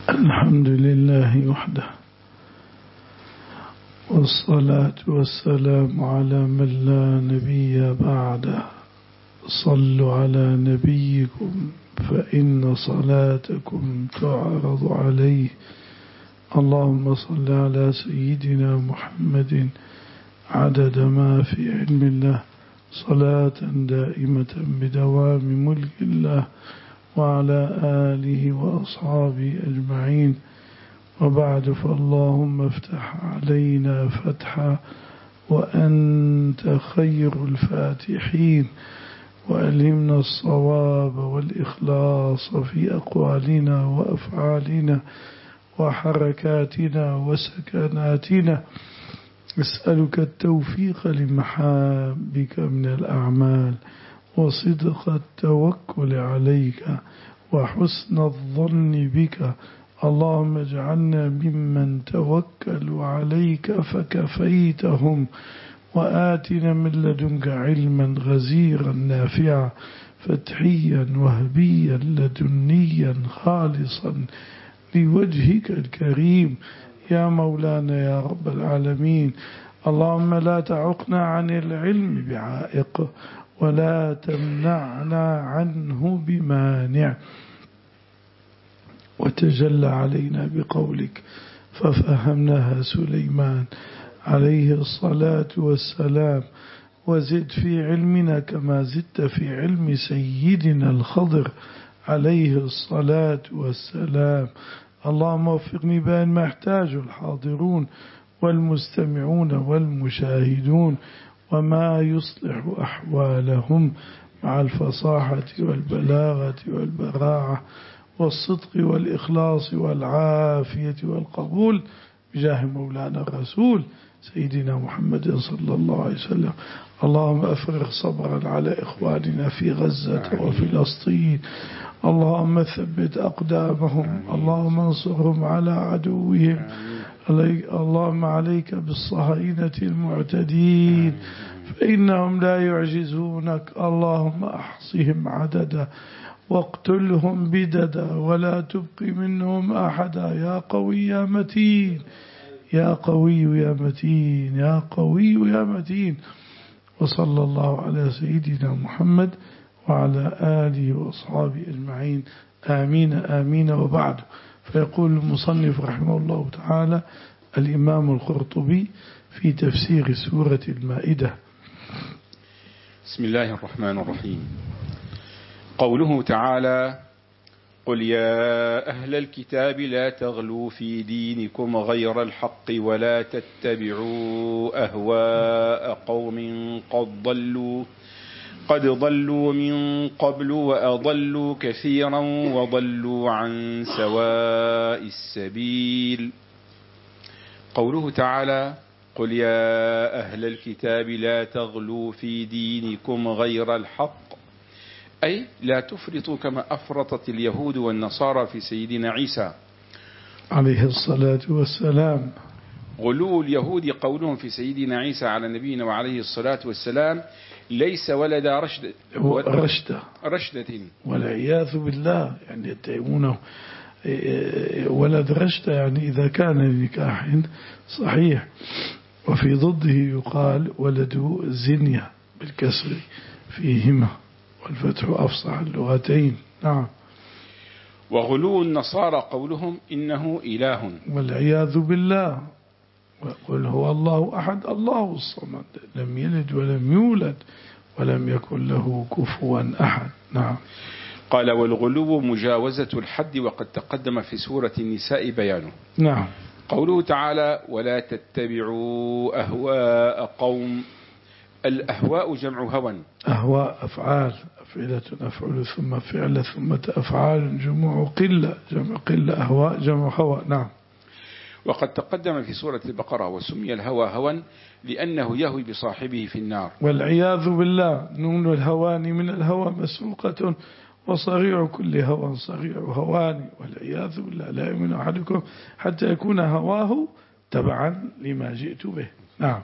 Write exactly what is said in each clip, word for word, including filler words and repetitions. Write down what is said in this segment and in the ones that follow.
الحمد لله وحده، والصلاة والسلام على من لا نبي بعده. صلوا على نبيكم فإن صلاتكم تعرض عليه. اللهم صل على سيدنا محمد عدد ما في علم الله، صلاة دائمة بدوام ملك الله، وعلى آله وأصحابه أجمعين. وبعد، فاللهم افتح علينا فتحا وأنت خير الفاتحين، وألهمنا الصواب والإخلاص في أقوالنا وأفعالنا وحركاتنا وسكناتنا. أسألك التوفيق لمحابك من الأعمال، وصدق التوكل عليك، وحسن الظن بك. اللهم اجعلنا ممن توكلوا عليك فكفيتهم، وآتنا من لدنك علما غزيرا نافعا فتحيا وهبيا لدنيا خالصا لوجهك الكريم يا مولانا يا رب العالمين. اللهم لا تعقنا عن العلم بعائق، ولا تمنعنا عنه بمانع، وتجلى علينا بقولك ففهمناها سليمان عليه الصلاة والسلام. وزد في علمنا كما زدت في علم سيدنا الخضر عليه الصلاة والسلام. اللهم وفقني بين ما يحتاج الحاضرون والمستمعون والمشاهدون، وما يصلح أحوالهم مع الفصاحة والبلاغة والبراعة والصدق والإخلاص والعافية والقبول، بجاه مولانا الرسول سيدنا محمد صلى الله عليه وسلم. اللهم أفرغ صبرا على إخواننا في غزة وفي فلسطين. اللهم ثبت أقدامهم. اللهم انصرهم على عدوهم. اللهم عليك بالصهاينة المعتدين فإنهم لا يعجزونك. اللهم أحصهم عددا واقتلهم بددا، ولا تبقي منهم أحدا. يا قوي يا متين، يا قوي يا متين، يا قوي يا متين. وصلى الله على سيدنا محمد وعلى آله وأصحابه أجمعين. آمين آمين. وبعد، فيقول المصنف رحمه الله تعالى الإمام القرطبي في تفسير سورة المائدة: بسم الله الرحمن الرحيم. قوله تعالى: قل يا أهل الكتاب لا تغلوا في دينكم غير الحق، ولا تتبعوا أهواء قوم قد ضلوا قد ضلوا من قبل وأضلوا كثيرا وضلوا عن سواء السبيل. قوله تعالى: قل يا أهل الكتاب لا تغلوا في دينكم غير الحق، أي لا تفرطوا كما أفرطت اليهود والنصارى في سيدنا عيسى عليه الصلاة والسلام. غلو اليهود قولهم في سيدنا عيسى على نبينا وعليه الصلاة والسلام ليس ولد رشد رشدة رشدة والعياذ بالله، يعني يتهمونه ولد رشدة، يعني إذا كان لنكاح صحيح. وفي ضده يقال ولد زنية بالكسر فيهما، والفتح أفصح اللغتين. نعم. وغلو النصارى قولهم إنه إله والعياذ بالله. وقل هو الله أحد الله الصمد لم يلد ولم يولد ولم يكن له كفوا أحد. نعم. قال: والغلو مجاوزة الحد، وقد تقدم في سورة النساء بيانه. نعم. قوله تعالى: ولا تتبعوا أهواء قوم. الأهواء جمع هوى. أهواء أفعال، أفعلة أفعل ثم فعل ثم أفعال، جمع قلة، جمع قلة. أهواء جمع هوى. نعم. وقد تقدم في سورة البقرة: وسمي الهوى هوى لأنه يهوي بصاحبه في النار. والعياذ بالله. نون الهوان من الهوى مسروقة، وصريع كل هوى صريع هوان، والعياذ بالله. لا يؤمن أحدكم حتى يكون هواه تبعا لما جئت به. نعم.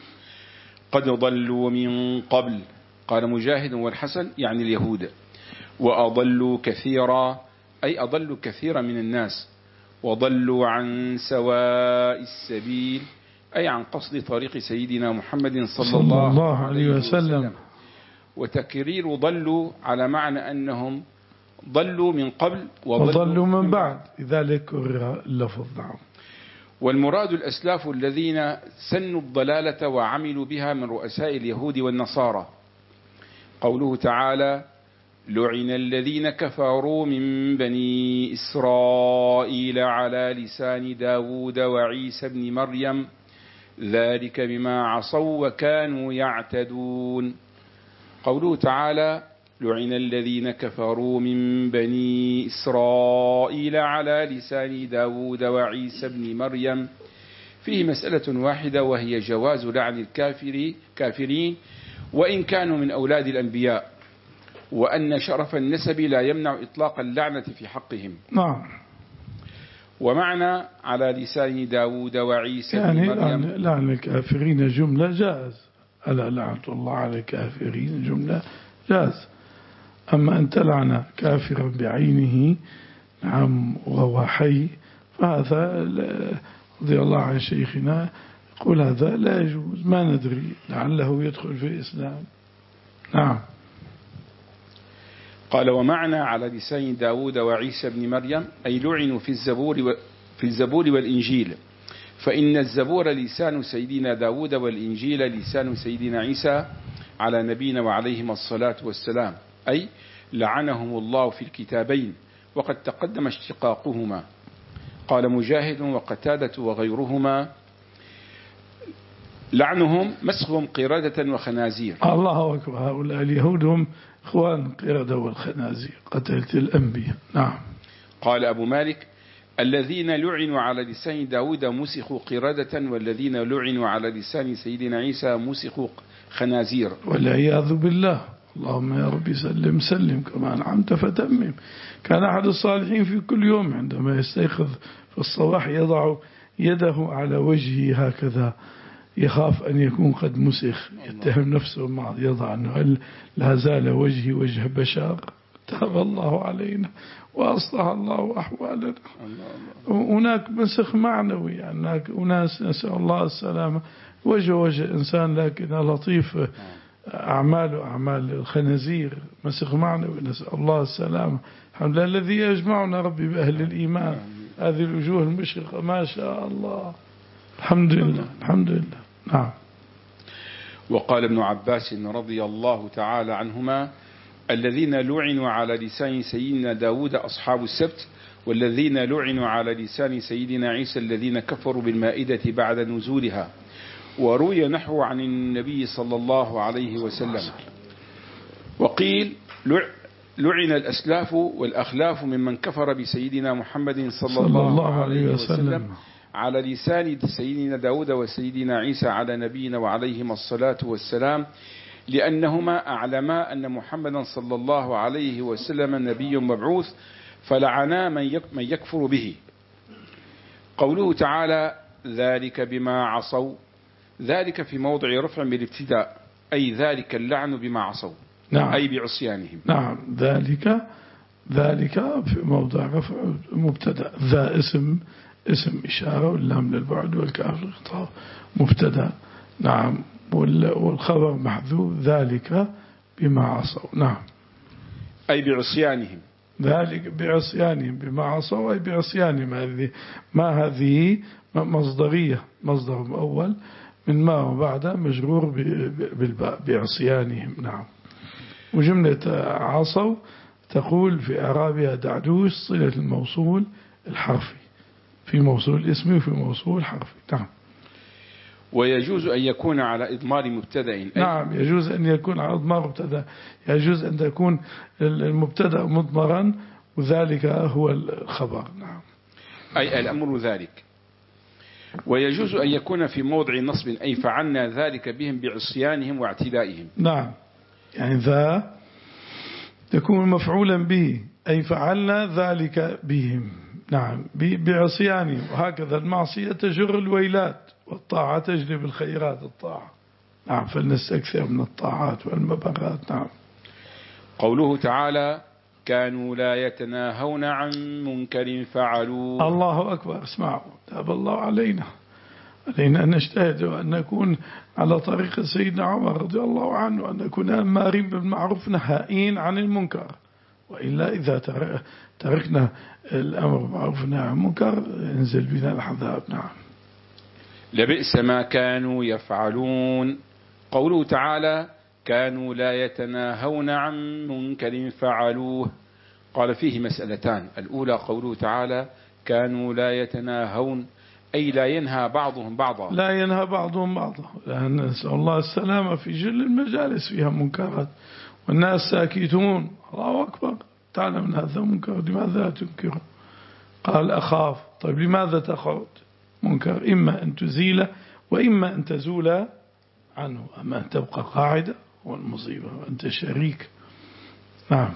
قد ضلوا من قبل، قال مجاهد والحسن يعني اليهود. وأضلوا كثيرا، أي أضلوا كثيرا من الناس، وضلوا عن سواء السبيل، أي عن قصد طريق سيدنا محمد صلى, صلى الله, الله عليه وسلم, وسلم. وتكرير ضلوا على معنى أنهم ضلوا من قبل وضلوا, وضلوا من, من بعد، لذلك كرر اللفظ. نعم. والمراد الأسلاف الذين سنوا الضلالة وعملوا بها من رؤساء اليهود والنصارى. قوله تعالى: لعن الذين كفروا من بني إسرائيل على لسان داود وعيسى بن مريم ذلك بما عصوا وكانوا يعتدون. قوله تعالى: لعن الذين كفروا من بني إسرائيل على لسان داود وعيسى بن مريم، فيه مسألة واحدة، وهي جواز لعن الكافرين وإن كانوا من أولاد الأنبياء، وأن شرف النسب لا يمنع إطلاق اللعنة في حقهم. نعم. ومعنى على لسان داود وعيسى يعني بن مريم لعن الكافرين جملة جاز، ألا لعنة الله على الكافرين جملة جاز. أما أن تلعن كافرا بعينه نعم وهو حي، فهذا رضي الله عن شيخنا يقول هذا لا يجوز، ما ندري لعله يدخل في الإسلام. نعم. قال: ومعنى على لسان داود وعيسى بن مريم أي لعنوا في الزبور في الزبور والإنجيل، فإن الزبور لسان سيدنا داود والإنجيل لسان سيدنا عيسى على نبينا وعليهما الصلاة والسلام، أي لعنهم الله في الكتابين، وقد تقدم اشتقاقهما. قال مجاهد وقتادة وغيرهما: لعنهم مسخهم قردة وخنازير. الله أكبر، هؤلاء اليهود هم إخوان القردة والخنازير، قتلة الأنبياء. نعم. قال أبو مالك: الذين لعنوا على لسان داود مسخوا قردة، والذين لعنوا على لسان سيدنا عيسى مسخوا خنازير، والعياذ بالله. اللهم يا ربي سلم سلم، كما أنعمت فتمم. كان أحد الصالحين في كل يوم عندما يستيقظ في الصباح يضع يده على وجهه هكذا، يخاف أن يكون قد مسخ، يتهم نفسه مع يضع أنه هل لا زال وجهي وجه بشر؟ تاب الله علينا وأصلح الله أحوالنا. هناك مسخ معنوي، يعني هناك أناس نسأل الله السلامة وجه وجه إنسان لكن لطيف، أعماله أعمال الخنازير، مسخ معنوي، نسأل الله السلامة. الحمد لله الذي يجمعنا ربي بأهل الإيمان، هذه الوجوه المشرقة ما شاء الله، الحمد لله الحمد لله. نعم. وقال ابن عباس رضي الله تعالى عنهما: الذين لعنوا على لسان سيدنا داود أصحاب السبت، والذين لعنوا على لسان سيدنا عيسى الذين كفروا بالمائدة بعد نزولها. وروي نحو عن النبي صلى الله عليه وسلم. وقيل لعن الأسلاف والأخلاف ممن كفر بسيدنا محمد صلى الله عليه وسلم على لسان سيدنا داود وسيدنا عيسى على نبينا وعليهما الصلاة والسلام، لأنهما أعلما أن محمدا صلى الله عليه وسلم نبي مبعوث، فلعنا من يكفر به. قوله تعالى: ذلك بما عصوا، ذلك في موضع رفع بالابتداء، أي ذلك اللعن بما عصوا. نعم. أي بعصيانهم. نعم. ذلك ذلك في موضع رفع مبتدأ، ذا اسم اسم إشارة، واللام للبعد والكاف للخطاب مبتدأ. نعم. والخبر محذوف، ذلك بما عصوا. نعم. أي بعصيانهم. ذلك بعصيانهم بما عصوا، أي بعصيانهم. هذه ما هذه مصدرية، مصدر أول من ما وبعده مجرور بالباء، بعصيانهم. نعم. وجملة عصوا تقول في أعرابها دعدوش صلة الموصول الحرفي، في موصول الاسم وفي موصول حرفي. نعم. ويجوز أن يكون على إضمار مبتدأ. نعم، يجوز أن يكون على إضمار مبتدأ، يجوز أن تكون المبتدأ مضمرا وذلك هو الخبر. نعم. أي الأمر ذلك. ويجوز أن يكون في موضع نصب، أي فعلنا ذلك بهم بعصيانهم واعتدائهم. نعم. يعني ذا تكون مفعولا به، أي فعلنا ذلك بهم. نعم، بعصيانهم. وهكذا المعصية تجر الويلات، والطاعة تجلب الخيرات. الطاعة. نعم. فلنستكثر من الطاعات والمبرات. نعم. قوله تعالى: كانوا لا يتناهون عن منكر فعلوه. الله أكبر. اسمعوا، تاب الله علينا علينا أن نجتهد وأن نكون على طريق سيدنا عمر رضي الله عنه، أن نكون أمارين بالمعروف نهائين عن المنكر. وإلا إذا تركنا الأمر بالمعروف والنهي عن المنكر ينزل بنا العذاب. نعم. لبئس ما كانوا يفعلون. قوله تعالى كانوا لا يتناهون عن منكر فعلوه، قال فيه مسألتان. الأولى قوله تعالى كانوا لا يتناهون، أي لا ينهى بعضهم بعضا، لا ينهى بعضهم بعضا، لأن نسأل الله السلامة في جل المجالس فيها منكرات والناس ساكتون. الله أكبر، تعلم أن هذا منكر، لماذا تنكره؟ قال أخاف. طيب لماذا تخاف منكر؟ إما أن تزيله وإما أن تزول عنه، أما أن تبقى قاعدة والمصيبة وأنت شريك. نعم.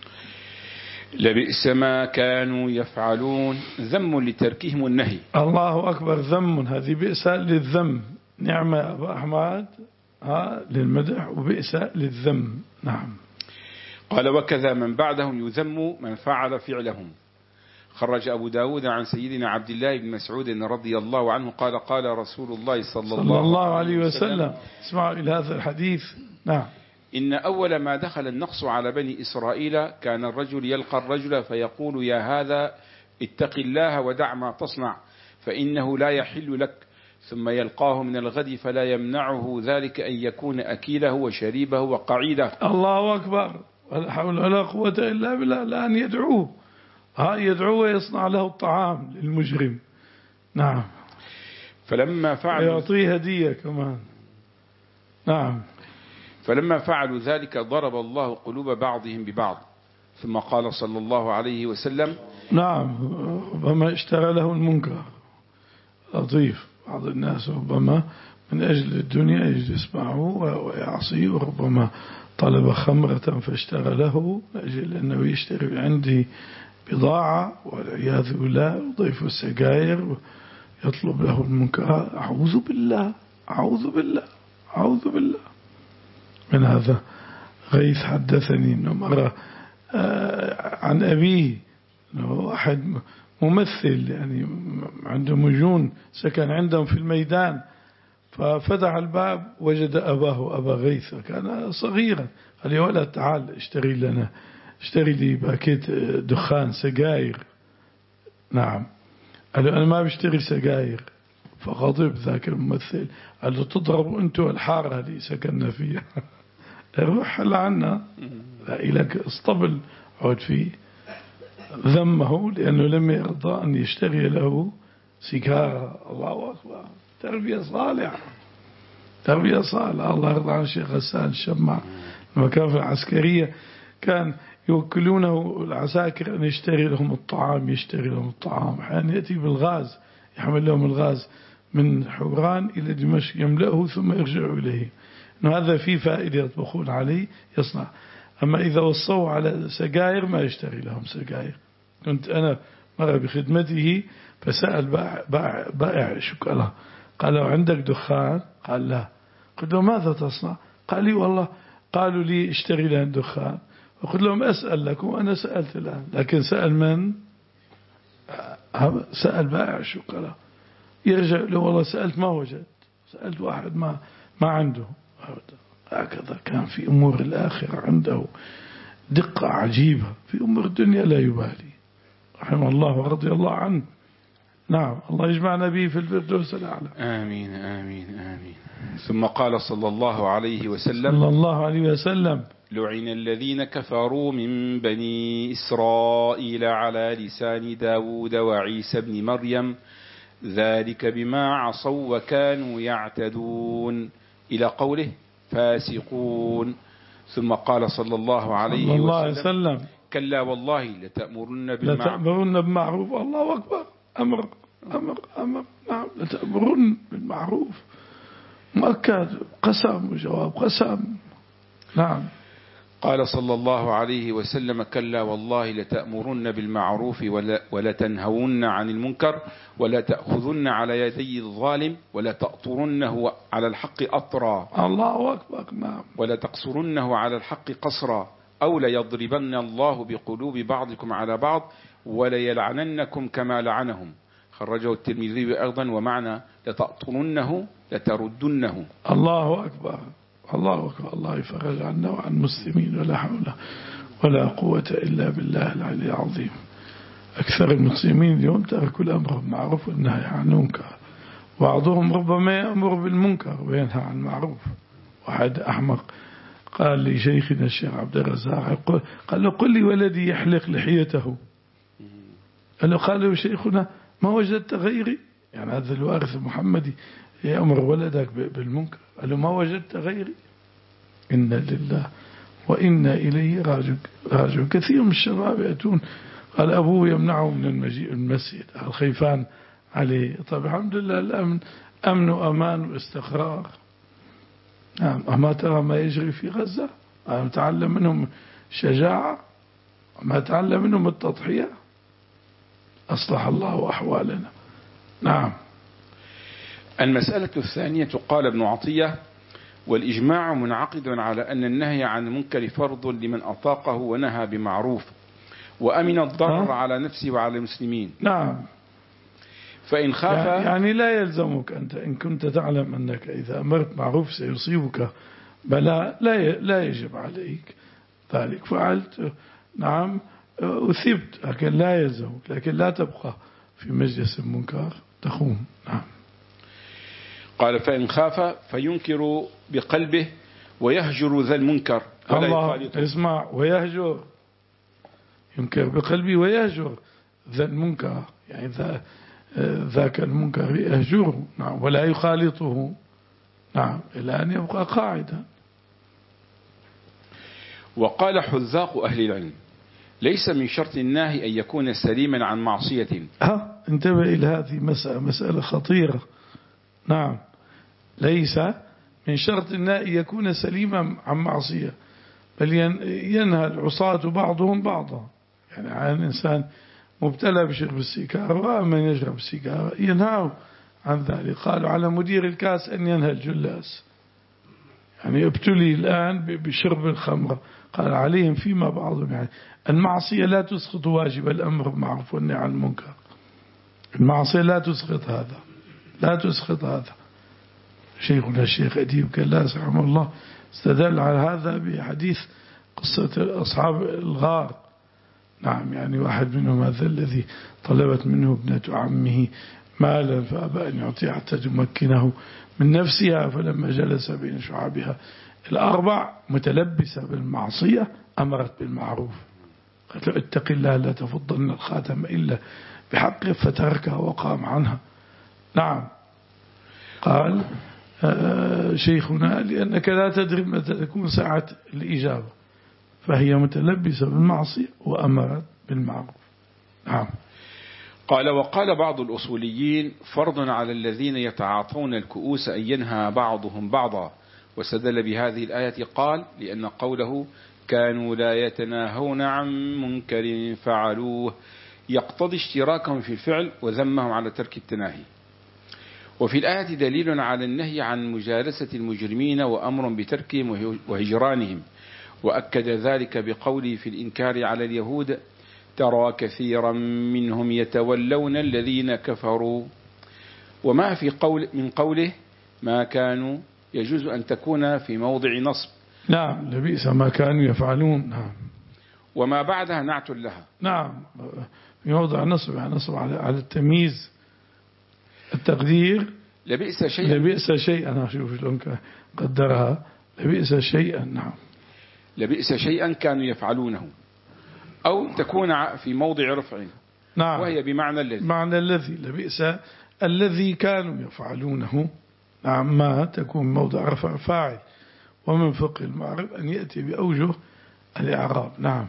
لبئس ما كانوا يفعلون، ذم لتركهم النهي. الله أكبر، ذم. هذه بئس للذم، نعمة يا أبا أحمد، ها للمدح، وبئس للذم. نعم. قال وكذا من بعدهم يذم من فعل فعلهم. خرج أبو داود عن سيدنا عبد الله بن مسعود رضي الله عنه قال قال رسول الله صلى, صلى الله, الله عليه وسلم, وسلم اسمعوا إلى هذا الحديث. نعم. إن أول ما دخل النقص على بني إسرائيل كان الرجل يلقى الرجل فيقول يا هذا اتق الله ودع ما تصنع فإنه لا يحل لك، ثم يلقاه من الغد فلا يمنعه ذلك أن يكون أكيله وشريبه وقعيده. الله أكبر، ولا حول ولا قوة إلا بالله. الآن يدعوه، ها يدعوه ويصنع له الطعام للمجرم. نعم. فلما فعلوا يعطيه هدية كمان. نعم. فلما فعلوا ذلك ضرب الله قلوب بعضهم ببعض، ثم قال صلى الله عليه وسلم نعم ربما اشترى له المنكر. لطيف، بعض الناس ربما من أجل الدنيا يجلس معه ويعصيه، وربما طلب خمرة فاشترى له من أجل أنه يشتري عندي بضاعة، والعياذ بالله يضيف السجاير يطلب له المنكر. أعوذ بالله أعوذ بالله أعوذ بالله من هذا. غيث حدثني أنه مرة عن أبيه أنه أحد ممثل يعني عنده مجون سكن عندهم في الميدان، ففتح الباب وجد أباه أبا غيث، كان صغيرا. قال يا ولد تعال اشتري لنا اشتري لي باكيت دخان سجاير. نعم. قال له أنا ما بشتري سجاير. فغضب ذاك الممثل، قال له تضربوا أنتوا الحارة اللي سكننا فيها. روح لعنا لا إلك اسطبل عود فيه. ذمه لأنه لم يرضى أن يشتري له سيجارة. الله أكبر، تربية صالحة، تربية صالحة. الله يرضى عن الشيخ غسان الشمع لما كان في العسكرية كان يوكلونه العساكر أن يشتري لهم الطعام، يشتري لهم الطعام. أحيانا يأتي بالغاز، يحمل لهم الغاز من حوران إلى دمشق يملأه ثم يرجع إليه. إنه هذا فيه فائدة يطبخون عليه يصنع. أما إذا وصوا على سجاير ما يشتري لهم سجاير. كنت أنا مرة بخدمته فسأل بائع, بائع شوكولا، قال له عندك دخان؟ قال لا. قلت له ماذا تصنع؟ قال لي والله قالوا لي اشتري لهم دخان. وقلت لهم أسأل لكم، وأنا سألت الآن. لكن سأل من؟ سأل بائع الشوكولا. يرجع له والله سألت ما وجد، سألت واحد ما ما عنده. هكذا كان في أمور الآخرة عنده دقة عجيبة، في أمور الدنيا لا يبالي. رحمه الله ورضي الله عنه. نعم. الله يجمعنا به في الفردوس الأعلى. آمين آمين آمين. ثم قال صلى الله عليه وسلم صلى الله عليه وسلم لعن الذين كفروا من بني إسرائيل على لسان داود وعيسى بن مريم ذلك بما عصوا وكانوا يعتدون إلى قوله فاسقون. ثم قال صلى الله عليه صلى الله وسلم, وسلم كلا والله لتأمرن بالمعروف لتأمرن بالمعروف. الله أكبر، أمر أمر أمر. نعم لتأمرن بالمعروف، مؤكد، قسم وجواب قسم. نعم. قال صلى الله عليه وسلم كلا والله لتأمرن بالمعروف ولا تنهون عن المنكر ولا تأخذن على يدي الظالم ولا تأطرنه على الحق أطرا. الله أكبر. نعم. ولا تقصرنه على الحق قصرا أو ليضربن الله بقلوب بعضكم على بعض وليلعننكم كما لعنهم. خرجه الترمذي أيضا، ومعنى لتأطرنه لتردنه. الله أكبر، الله أكبر، الله يفرج عنا وعن المسلمين، ولا حول ولا قوة إلا بالله العلي العظيم. أكثر المسلمين اليوم تركوا الأمر بالمعروف والنهي عن المنكر، بعضهم ربما يأمر بالمنكر وينهى عن المعروف. واحد أحمق قال لشيخنا الشيخ عبد الرزاق، قال له قل لي ولدي يحلق لحيته. قال له قال له شيخنا ما وجدت غيري، يعني هذا الوارث المحمدي يأمر ولدك بالمنكر، قال له ما وجدت غيري. إنا لله وإنا إليه راجعون. كثير من الشباب يأتون قال أبوه يمنعه من المجيء المسجد، الخيفان عليه. طيب الحمد لله الأمن أمن وأمان واستقرار. نعم، أما ترى ما يجري في غزة؟ أما تعلم منهم شجاعة؟ أما تعلم منهم التضحية؟ أصلح الله أحوالنا. نعم. المسألة الثانية، قال ابن عطية: والإجماع منعقد على أن النهي عن المنكر فرض لمن أطاقه ونهى بمعروف وأمن الضرر على نفسه وعلى المسلمين. نعم. فإن خاف يعني لا يلزمك أنت إن كنت تعلم أنك إذا أمرت معروف سيصيبك بلاء، لا لا يجب عليك ذلك، فعلت نعم أثبت، لكن لا يلزمك، لكن لا تبقى في مجلس المنكر تخوم. نعم. قال: فإن خاف فينكر بقلبه ويهجر ذا المنكر ولا يخالطه. اسمع، ويهجر، ينكر بقلبه ويهجر ذا المنكر، يعني ذا ذاك المنكر يهجره. نعم. ولا يخالطه. نعم. إلى أن يبقى قاعدا. وقال حذاق أهل العلم: ليس من شرط الناهي أن يكون سليما عن معصية. ها، انتبه إلى هذه مسألة مسألة خطيرة. نعم. ليس من شرط الناهي أن يكون سليما عن معصية، بل ينهى العصاة بعضهم بعضا. يعني عن إنسان مبتلى بشرب السيجارة ومن يشرب السيجارة ينهاه عن ذلك. قالوا على مدير الكاس أن ينهى الجلاس، يعني ابتلي الآن بشرب الخمر، قال عليهم فيما بعضهم. يعني المعصية لا تسقط واجب الأمر بالمعروف والنهي عن المنكر. المعصية لا تسقط هذا، لا تسقط هذا. شيخنا الشيخ أديب كلاس رحمه الله استدل على هذا بحديث قصة أصحاب الغار. نعم. يعني واحد منهم هذا الذي طلبت منه ابنة عمه مالا فأبى أن يعطيه حتى تمكنه من نفسها، فلما جلس بين شعابها الأربع متلبسة بالمعصية أمرت بالمعروف، قالت له اتق الله لا تفضلن الخاتم إلا بحقه، فتركها وقام عنها. نعم. قال شيخنا: لأنك لا تدري متى تكون ساعة الإجابة، فهي متلبسة بالمعصية وأمرت بالمعروف. نعم. قال: وقال بعض الأصوليين: فرض على الذين يتعاطون الكؤوس أن ينهى بعضهم بعضا، واستدل بهذه الآية قال: لأن قوله كانوا لا يتناهون عن منكر فعلوه يقتضي اشتراكهم في الفعل وذمهم على ترك التناهي. وفي الآية دليل على النهي عن مجالسة المجرمين وأمر بتركهم وهجرانهم، وأكد ذلك بقوله في الإنكار على اليهود: ترى كثيرا منهم يتولون الذين كفروا. وما في قول من قوله ما كانوا يجوز أن تكون في موضع نصب. نعم. لبئس ما كانوا يفعلون. نعم. وما بعدها نعت لها. نعم. في موضع نصب، يعني نصب على التمييز. التقدير لبئس شيئا، لبئس شيئا. أنا أشوف شلون قدرها. لبئس شيئا. نعم. لبئس شيئا كانوا يفعلونه، أو تكون في موضع رفع. نعم. وهي بمعنى الذي. معنى الذي. لبئس الذي كانوا يفعلونه. نعم. ما تكون موضع رفع فاعل. ومن فقه المعرب أن يأتي بأوجه الإعراب. نعم.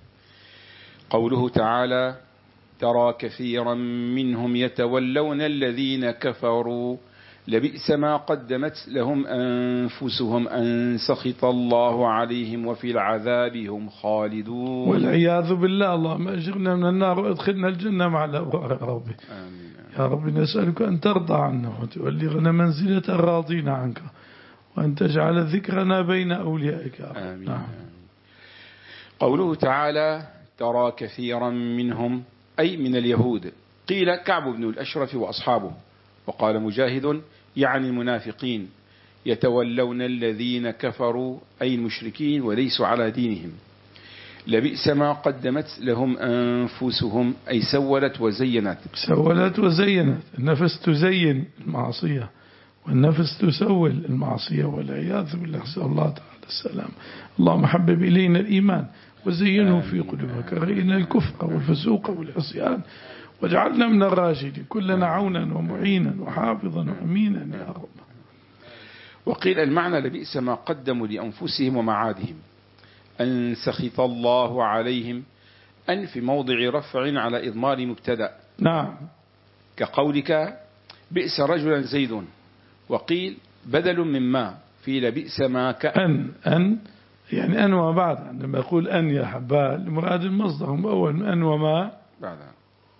قوله تعالى: ترى كثيرا منهم يتولون الذين كفروا لبئس ما قدمت لهم أنفسهم أن سخط الله عليهم وفي العذاب هم خالدون. والعياذ بالله. اللهم أجرنا من النار وادخلنا الجنة مع الأبرار يا ربي. آمين. يا رب نسألك أن ترضى عنا وتبلغنا منزلة الراضين عنك، وأن تجعل ذكرنا بين أوليائك. آمين. نعم. قوله تعالى ترى كثيرا منهم أي من اليهود، قيل كعب بن الأشرف وأصحابه، وقال مجاهد يعني المنافقين يتولون الذين كفروا أي المشركين وليسوا على دينهم. لبئس ما قدمت لهم أنفسهم أي سولت وزينت. سولت وزينت، النفس تزين المعصية والنفس تسول المعصية والعياذ بالله، نسأل الله تعالى السلام. اللهم حبب إلينا الإيمان وزينه في قلوبنا، كرهنا الكفر والفسوق والعصيان واجعلنا من الراشدين، كلنا عونا ومعينا وحافظا وأمينا يا رب. وقيل المعنى لبئس ما قدموا لأنفسهم ومعادهم، أن سخط الله عليهم، أن في موضع رفع على إضمار مبتدأ. نعم. كقولك بئس رجلا زيد، وقيل بدل مما في لبئس ما كأن. أن يعني أن وبعد، عندما يقول أن يا حبال مراد المصدر أول، أن وما بعدها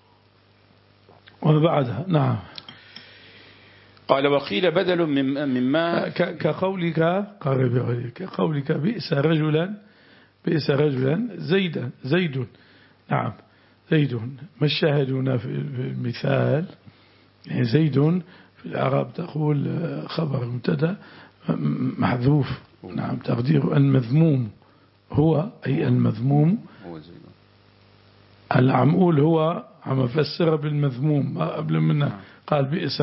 وبعدها. نعم. قال وقيل بدل مما كقولك قرب كقولك بئس رجلا، بئس رجلا زيدا زيد. نعم زيد. ما الشاهد هنا في المثال؟ يعني زيد في العرب تقول خبر مبتدا محذوف. نعم تقدير المذموم هو، أي المذموم العمول هو، عم فسر بالمذموم ما قبل منه قال بئس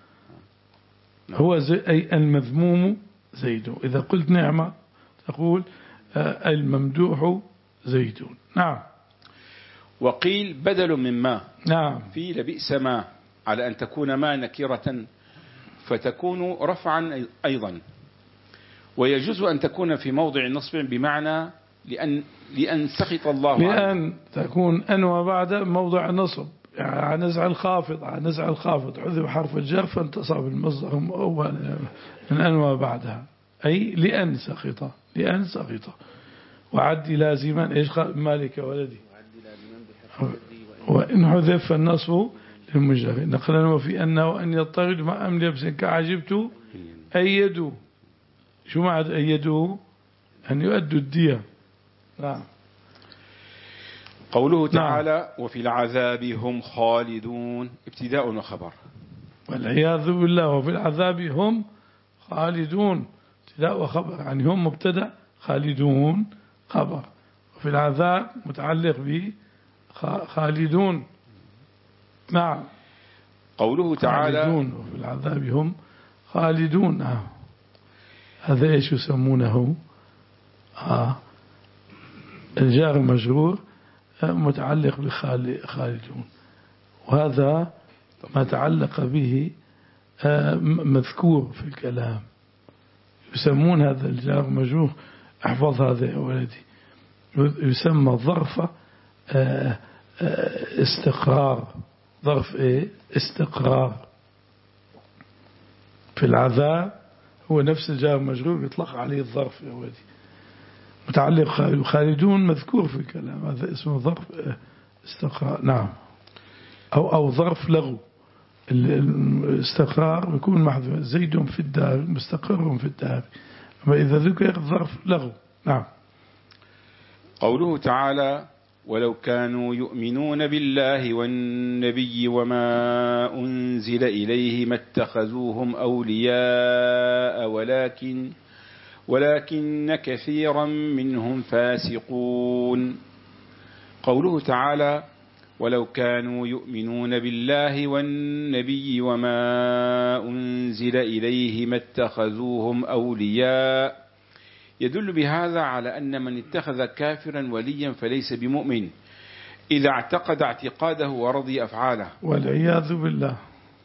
هو زي أي المذموم زيد. إذا قلت نعمة تقول الممدوح زيد. نعم. وقيل بدل مما. نعم. في لبئس ما على أن تكون ما نكرة فتكون رفعا أيضا، ويجوز أن تكون في موضع نصب بمعنى لأن, لأن سخط الله لأن عنه. تكون أن وبعد موضع نصب، يعني نزع الخافض، نزع الخافض حذف حرف الجر فانتصب المصدر أول من أن وبعدها، أي لأن سخط، لأن سخط. وعد لازما إيش قال مالك ولدي، وإن حذف النصب للمجرد نقلا وفي أنه وأن يضطرد ما أم لبس كعجبت أيدوا. شو معنى أيدوا؟ أن يؤدوا الدية. نعم. قوله تعالى نعم. وفي العذاب هم خالدون، ابتداء وخبر. والعياذ بالله. وفي العذاب هم خالدون، ابتداء وخبر، يعني هم مبتدأ خالدون خبر، وفي العذاب متعلق به خالدون. نعم. قوله تعالى خالدون وفي العذاب هم خالدون. نعم. هذا ايش يسمونه؟ آه. الجار مجرور متعلق بخالدون، وهذا ما تعلق به مذكور في الكلام، يسمون هذا الجار مجرور، احفظ هذا يا ولدي، يسمى ظرف استقرار. ظرف ايه؟ استقرار. في العذاب هو نفس الجار مجرور يطلق عليه الظرف يا ولدي، متعلق خالدون مذكور في الكلام، هذا اسمه ظرف استقرار. نعم. أو أو ظرف لغو. الاستقرار يكون محذوف، زيد في الدار مستقر في الدار، أما إذا ذكر ظرف لغو. نعم. قوله تعالى ولو كانوا يؤمنون بالله والنبي وما أنزل إليه ما اتخذوهم أولياء ولكن ولكن كثيرا منهم فاسقون. قوله تعالى ولو كانوا يؤمنون بالله والنبي وما أنزل إليه ما اتخذوهم أولياء، يدل بهذا على أن من اتخذ كافرا وليا فليس بمؤمن إذا اعتقد اعتقاده ورضي أفعاله، والعياذ بالله.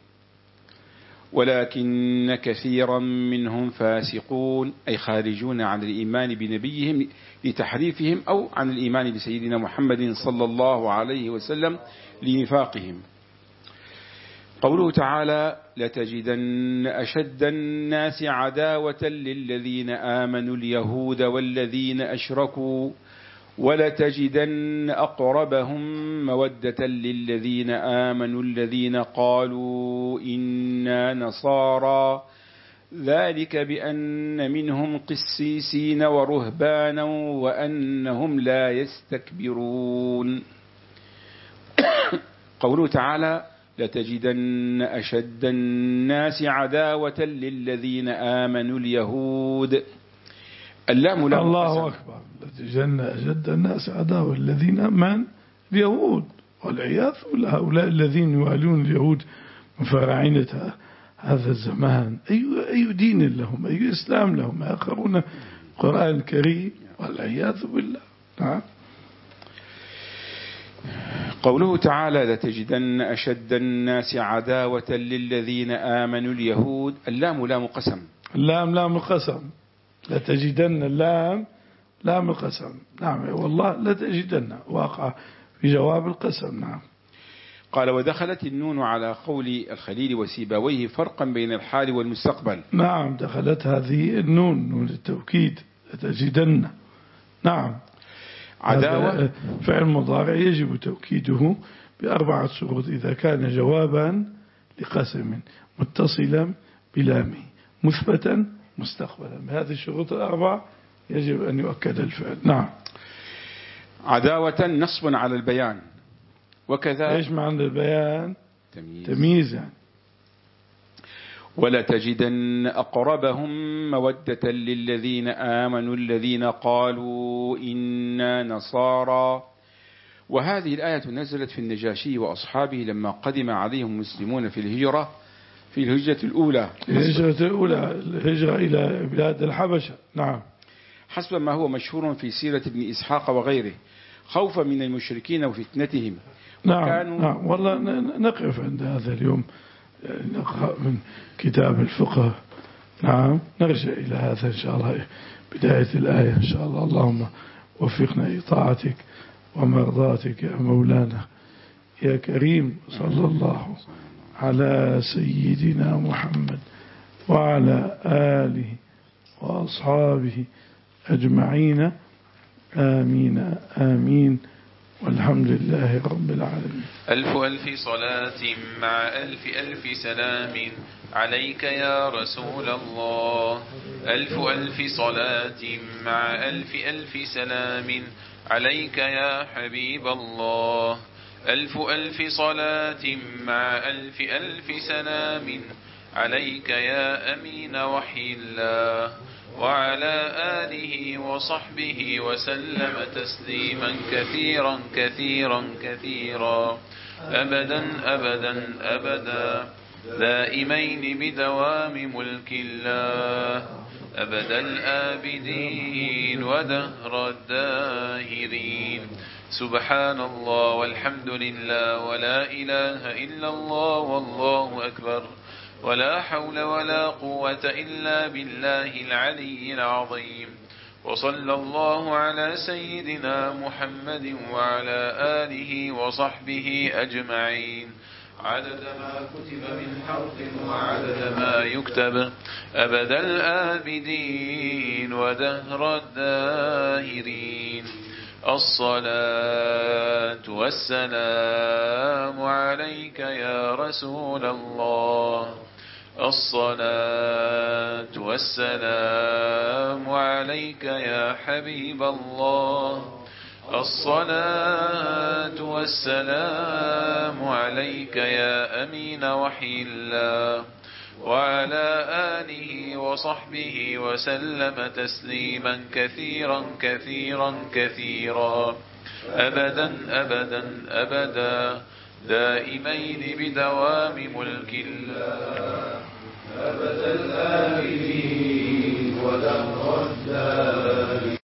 ولكن كثيرا منهم فاسقون أي خارجون عن الإيمان بنبيهم لتحريفهم، أو عن الإيمان بسيدنا محمد صلى الله عليه وسلم لنفاقهم. قوله تعالى لتجدن أشد الناس عداوة للذين آمنوا اليهود والذين أشركوا ولتجدن أقربهم مودة للذين آمنوا الذين قالوا إنا نصارى ذلك بأن منهم قسيسين ورهبانا وأنهم لا يستكبرون. قوله تعالى لتجدن أشد الناس عداوة للذين آمنوا اليهود. اللام لام الله أكبر. لتجدن أشد الناس عداوة للذين آمنوا اليهود، والعياذ بالله هؤلاء الذين يوالون اليهود من فراعنة هذا الزمان. أي أي دين لهم، أي إسلام لهم، يقرؤون القرآن الكريم والعياذ بالله. نعم. قوله تعالى لتجدن أشد الناس عداوة للذين آمنوا اليهود. اللام لام قسم. اللام لام القسم. لتجدن اللام لام القسم. نعم والله لتجدن واقع في جواب القسم. نعم. قال ودخلت النون على قول الخليل وسيبويه فرقا بين الحال والمستقبل. نعم دخلت هذه النون نون التوكيد لتجدن. نعم. عداوة فعل مضارع يجب توكيده بأربعة شروط إذا كان جوابا لقسم متصلا بلامه مثبتا مستقبلا. بهذه الشروط الأربعة يجب أن يؤكد الفعل. نعم. عداوة نصب على البيان، وكذا ايش معنى البيان؟ تمييز, تمييز يعني. ولا تجدن أقربهم مودة للذين آمنوا الذين قالوا إنا نصارى. وهذه الآية نزلت في النجاشي وأصحابه لما قدم عليهم المسلمون في الهجرة في الهجرة الأولى الهجرة الأولى الهجرة إلى بلاد الحبشة. نعم. حسب ما هو مشهور في سيرة ابن إسحاق وغيره، خوفا من المشركين وفتنتهم. نعم. نعم والله نقف عند هذا اليوم، نقرأ من كتاب الفقه. نعم نرجع إلى هذا إن شاء الله بداية الآية إن شاء الله. اللهم وفقنا لطاعتك ومرضاتك يا مولانا يا كريم. صلى الله على سيدنا محمد وعلى آله وأصحابه أجمعين. آمين آمين والحمد لله رب العالمين. ألف ألف صلاة مع ألف ألف سلام عليك يا رسول الله. ألف ألف صلاة مع ألف ألف سلام عليك يا حبيب الله. ألف ألف صلاة مع ألف ألف سلام عليك يا أمين وحي الله وعلى آله وصحبه وسلم تسليما كثيرا كثيرا كثيرا أبدا أبدا أبدا دائمين بدوام ملك الله أبد الآبدين ودهر الداهرين. سبحان الله والحمد لله ولا إله إلا الله والله أكبر ولا حول ولا قوة إلا بالله العلي العظيم. وصلى الله على سيدنا محمد وعلى آله وصحبه أجمعين عدد ما كتب من حرف وعدد ما يكتب أبد الآبدين ودهر الداهرين. الصلاة والسلام عليك يا رسول الله. الصلاة والسلام عليك يا حبيب الله. الصلاة والسلام عليك يا أمين وحي الله وعلى آله وصحبه وسلم تسليما كثيرا كثيرا كثيرا أبدا أبدا أبدا دائمين بدوام ملك الله أبد الآبدين ودهر الداهرين.